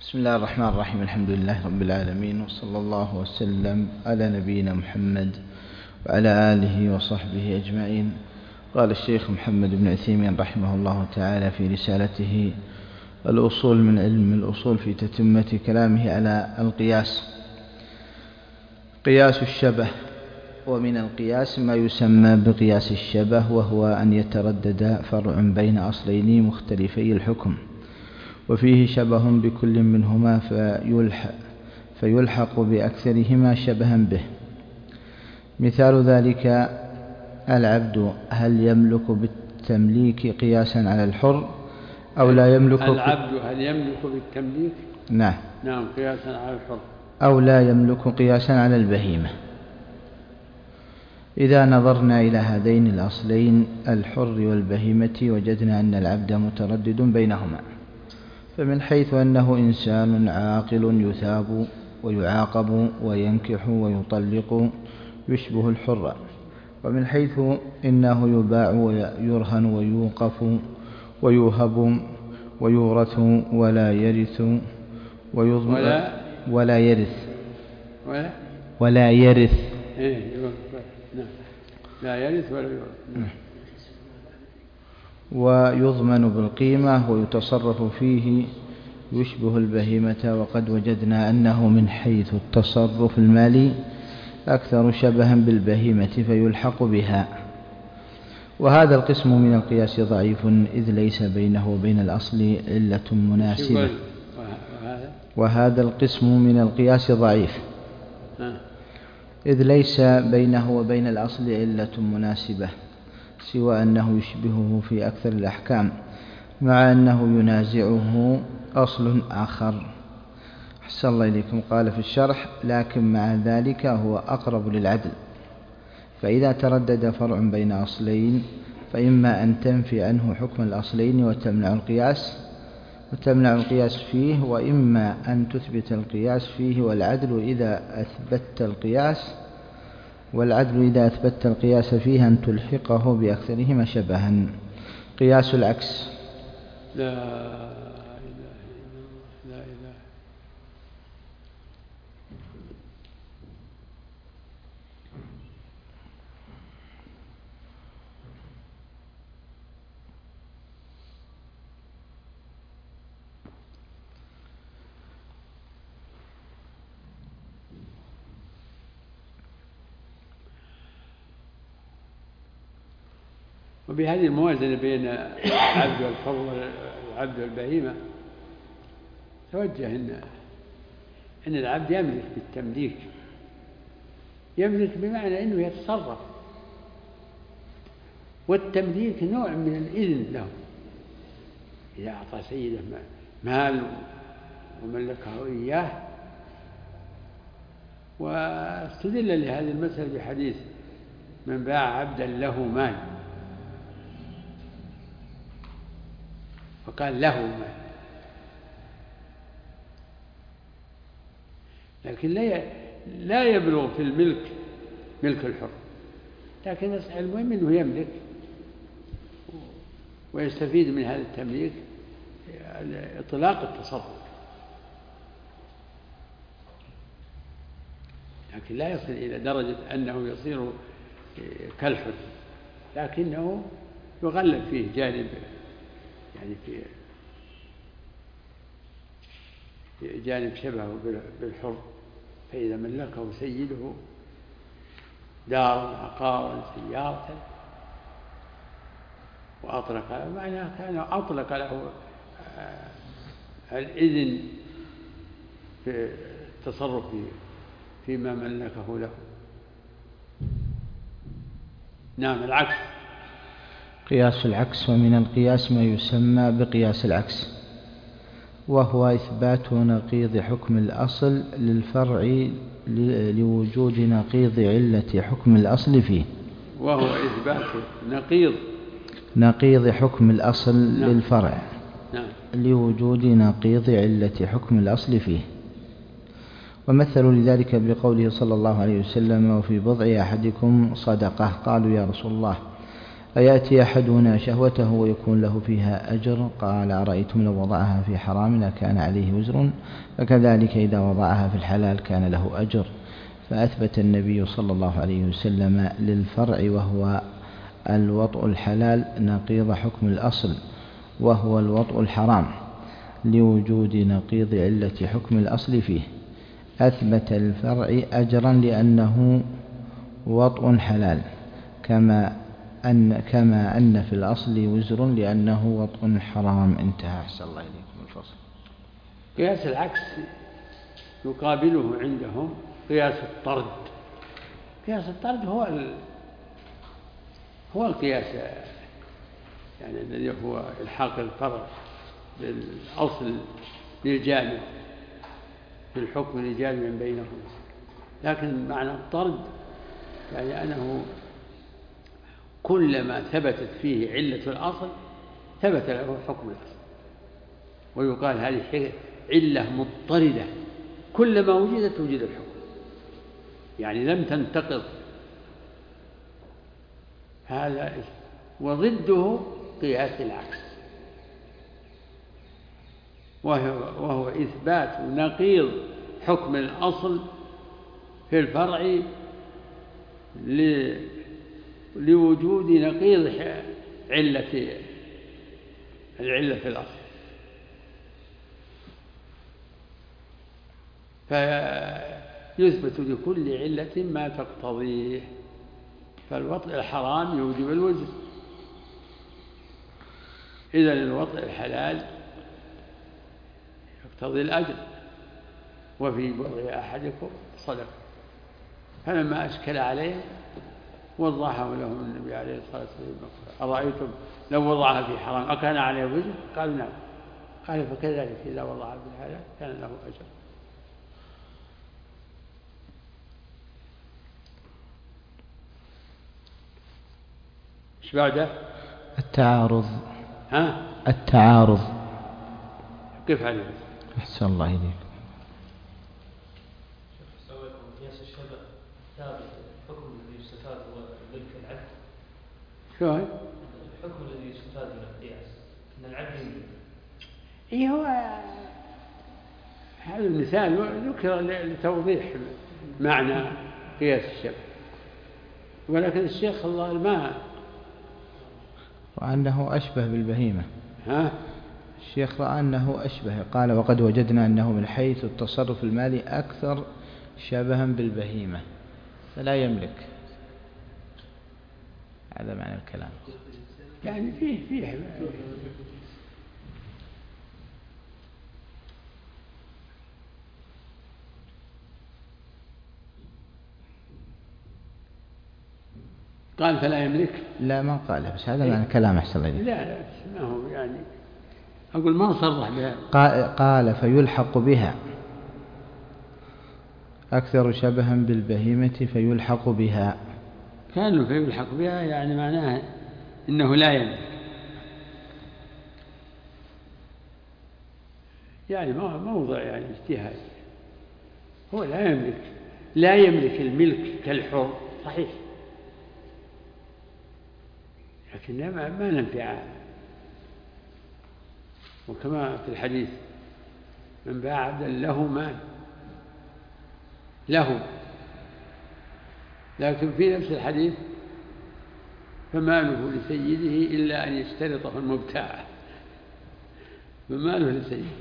بسم الله الرحمن الرحيم. الحمد لله رب العالمين، وصلى الله وسلم على نبينا محمد وعلى آله وصحبه أجمعين. قال الشيخ محمد بن عثيمين رحمه الله تعالى في رسالته الأصول من علم الأصول في تتمة كلامه على القياس: قياس الشبه. ومن القياس ما يسمى بقياس الشبه، وهو أن يتردد فرع بين أصلين مختلفي الحكم وفيه شبه بكل منهما فيلحق بأكثرهما شبها به. مثال ذلك: العبد هل يملك بالتمليك قياسا على الحر أو لا يملك؟ العبد هل يملك بالتمليك؟ نعم قياسا على الحر أو لا يملك قياسا على البهيمة. إذا نظرنا إلى هذين الأصلين الحر والبهيمة وجدنا أن العبد متردد بينهما، فمن حيث أنه إنسان عاقل يثاب ويعاقب وينكح ويطلق يشبه الحر، ومن حيث إنه يباع ويرهن ويوقف ويوهب ويورث ولا يرث ولا يرث لا يرث ولا يورث ويضمن بالقيمة ويتصرف فيه يشبه البهيمة. وقد وجدنا أنه من حيث التصرف المالي أكثر شبها بالبهيمة فيلحق بها. وهذا القسم من القياس ضعيف، إذ ليس بينه وبين الأصل علة مناسبة. وهذا القسم من القياس ضعيف، إذ ليس بينه وبين الأصل علة مناسبة، سوى أنه يشبهه في أكثر الأحكام، مع أنه ينازعه أصل آخر. أحسن الله إليكم. قال في الشرح: لكن مع ذلك هو أقرب للعدل، فإذا تردد فرع بين أصلين فإما أن تنفي عنه حكم الأصلين وتمنع القياس فيه، وإما أن تثبت القياس فيه. والعدل إذا أثبت القياس فيه أن تلحقه بأكثرهما شبها. قياس العكس: لا إله إلا الله. وبهذه الموازنة بين العبد والحر والعبد والبهيمة توجه أن العبد يملك بالتمليك، يملك بمعنى أنه يتصرف، والتمليك نوع من الإذن له. إذا أعطى سيده مال وملكه إياه. واستدل لهذه المسألة بحديث: من باع عبدا له مال، فقال له مال، لكن لا يبلغ في الملك ملك الحر، لكن المهم أنه يملك ويستفيد من هذا التمليك إطلاق التصرف، لكن لا يصل إلى درجة أنه يصير كالحر، لكنه يغلب فيه جانب، يعني في جانب شبهه بالحر. فإذا ملكه سيده دارا عقارا سيارة وأطلق له، معناه كان أطلق له الإذن في التصرف فيما ملكه له. نعم. العكس: قياس العكس. ومن القياس ما يسمى بقياس العكس، وهو إثبات نقيض حكم الأصل للفرع لوجود نقيض علة حكم الأصل فيه. وهو إثبات نقيض حكم الأصل للفرع لوجود نقيض علة حكم الأصل فيه. ومثلوا لذلك بقوله صلى الله عليه وسلم: وفي بضع أحدكم صدقة. قالوا: يا رسول الله، أيأتي أحدنا شهوته ويكون له فيها أجر؟ قال أرأيتم لو وضعها في حرام لكان عليه وزر، فكذلك إذا وضعها في الحلال كان له أجر. فأثبت النبي صلى الله عليه وسلم للفرع وهو الوطء الحلال نقيض حكم الأصل وهو الوطء الحرام لوجود نقيض علة حكم الأصل فيه. أثبت الفرع أجرا لأنه وطء حلال كما أن في الأصل وزر لأنه وطء حرام. انتهى. أحسن الله إليكم. الفصل. قياس العكس يقابله عندهم قياس الطرد. قياس الطرد هو القياس يعني الذي هو إلحاق الفرع بالأصل للجامع في الحكم لجامع بينهم. لكن معنى الطرد يعني أنه كلما ثبتت فيه علة الأصل ثبت له حكم الأصل، ويقال هذه علة مضطردة كلما وجدت وجد الحكم، يعني لم تنتقض. هذا وضده قياس العكس، وهو إثبات نقيض حكم الأصل في الفرع لوجود نقيض العلة في الأصل. فيثبت لكل علة ما تقتضيه. فالوطء الحرام يوجب الوزر، إذن الوطء الحلال يقتضي الأجر، وفي بضع أحدكم صدقة. فلما أشكل عليه وضحه لهم النبي عليه الصلاة والسلام: أرأيتم لو وضعها في حرام أكان عليه وزر؟ قالوا نعم. قال: فكذلك إذا وضعها في الحلال كان له أجر. ايش بعده؟ التعارض. ها؟ التعارض. كيف عليه؟ أحسن الله إليك. قياس الشبه ثابت. الحكم الذي يستفاد هو ملك العبد. شلون؟ الحكم الذي يستفاد من القياس أن العبد يملك. إيه هو هذا المثال ذكر لتوضيح معنى قياس الشبه، ولكن الشيخ الله ما وأنه أشبه بالبهيمة. ها؟ الشيخ رأى أنه أشبه، قال: وقد وجدنا أنه من حيث التصرف المالي أكثر شبها بالبهيمة فلا يملك. هذا معنى الكلام. يعني فيه قال فلا يملك. لا ما قال، بس هذا معنى الكلام. أحسن الله. لا ما هو يعني أقول ما صرح بها. قال فيلحق بها أكثر شبها بالبهيمة فيلحق بها. كان فيلحق بها يعني معناه إنه لا يملك، يعني موضع يعني اجتهاد. هو لا يملك الملك كالحر صحيح، لكن ما ننفع. وكما في الحديث: من باع عبدا له مال له، لكن في نفس الحديث: فماله لسيده إلا أن يشترطه المبتاع. فماله لسيده،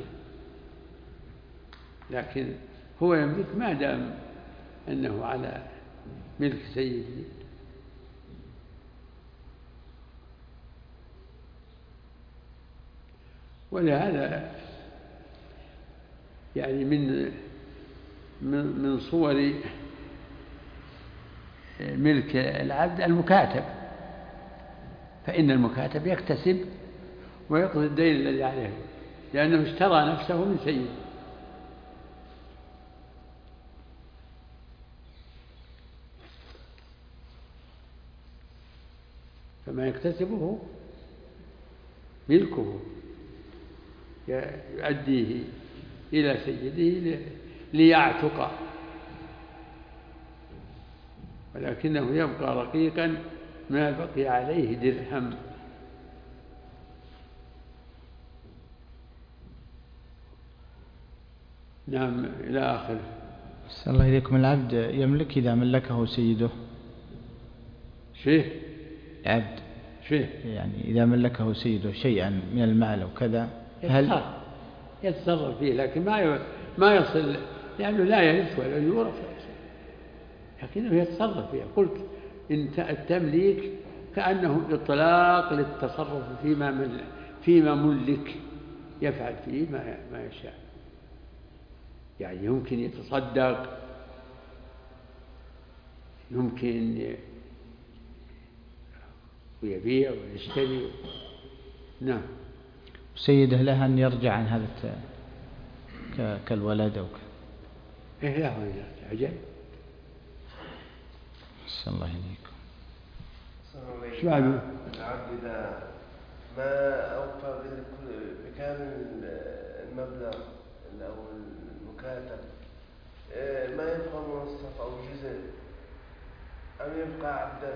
لكن هو يملك ما دام أنه على ملك سيده. ولهذا يعني من صور ملك العبد المكاتب، فإن المكاتب يكتسب ويقضي الدين الذي عليه، لأنه اشترى نفسه من سيده. فما يكتسبه ملكه يؤديه إلى سيده ليعتق، ولكنه يبقى رقيقا ما بقي عليه درهم. نعم إلى آخره. أحسن الله إليكم. العبد يملك إذا ملكه سيده شيء عبد شيء يعني إذا ملكه سيده شيئا من المال أو كذا هل يتصرف فيه، لكن ما يصل، لأنه لا يرث ولا يورث، لكنه يتصرف فيه. قلت إن التمليك كأنه إطلاق للتصرف فيما ملك، يفعل فيه ما يشاء. يعني يمكن يتصدق، يمكن ويبيع ويشتري. نعم. سيده له أن يرجع عن هذا كالولد أو إيه له أن يرجع. أجل. أحسن الله إليكم. العبد إذا ما أوفى بكامل المبلغ أو المكاتب، ما يبقى منصف أو جزء أم يبقى عبدا؟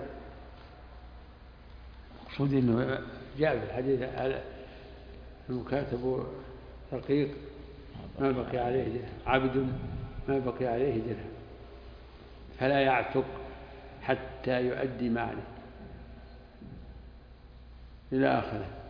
المقصود أنه جاء في الحديث المكاتب رقيق ما بقي عليه درهم، عبد ما بقي عليه درهم، فلا يعتق حتى يؤدي ما عليه إلى آخره.